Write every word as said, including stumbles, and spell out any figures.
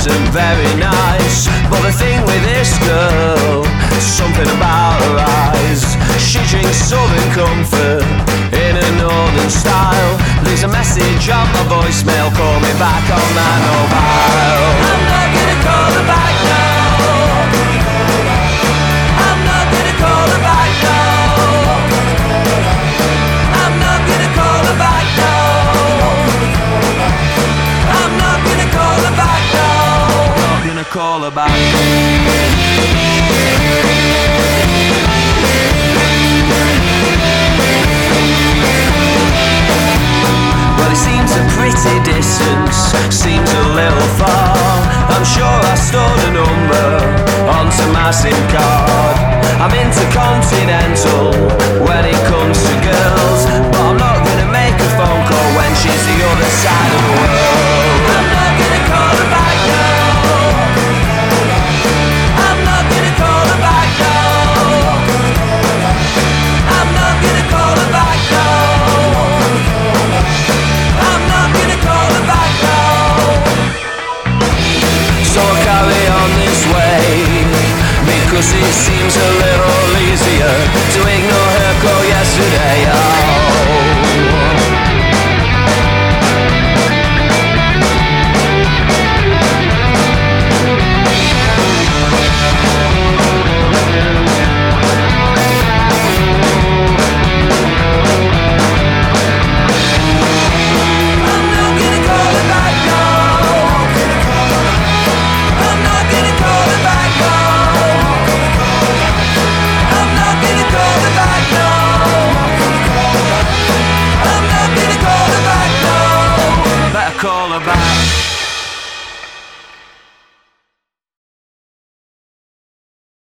isn't very nice. But the thing with this girl, something about her eyes. She drinks Southern Comfort in a northern style. Leaves a message on my voicemail, call me back on that mobile. I'm not gonna call her back now. I'm not gonna call her back now. I'm not gonna call her back now. I'm not gonna call her back now. Not gonna call her back. Well, it seems a pretty distance, seems a little far. I'm sure I stored a number onto my SIM card. I'm intercontinental when it comes to girls, but I'm not gonna make a phone call when she's the other side of the world. I'm not gonna call her back now. I'm not gonna call her back now. I'm not gonna call her back now. I'm not gonna call her back now. So I carry on this way, because it seems a little easier to ignore her call yesterday. Oh. Call her back.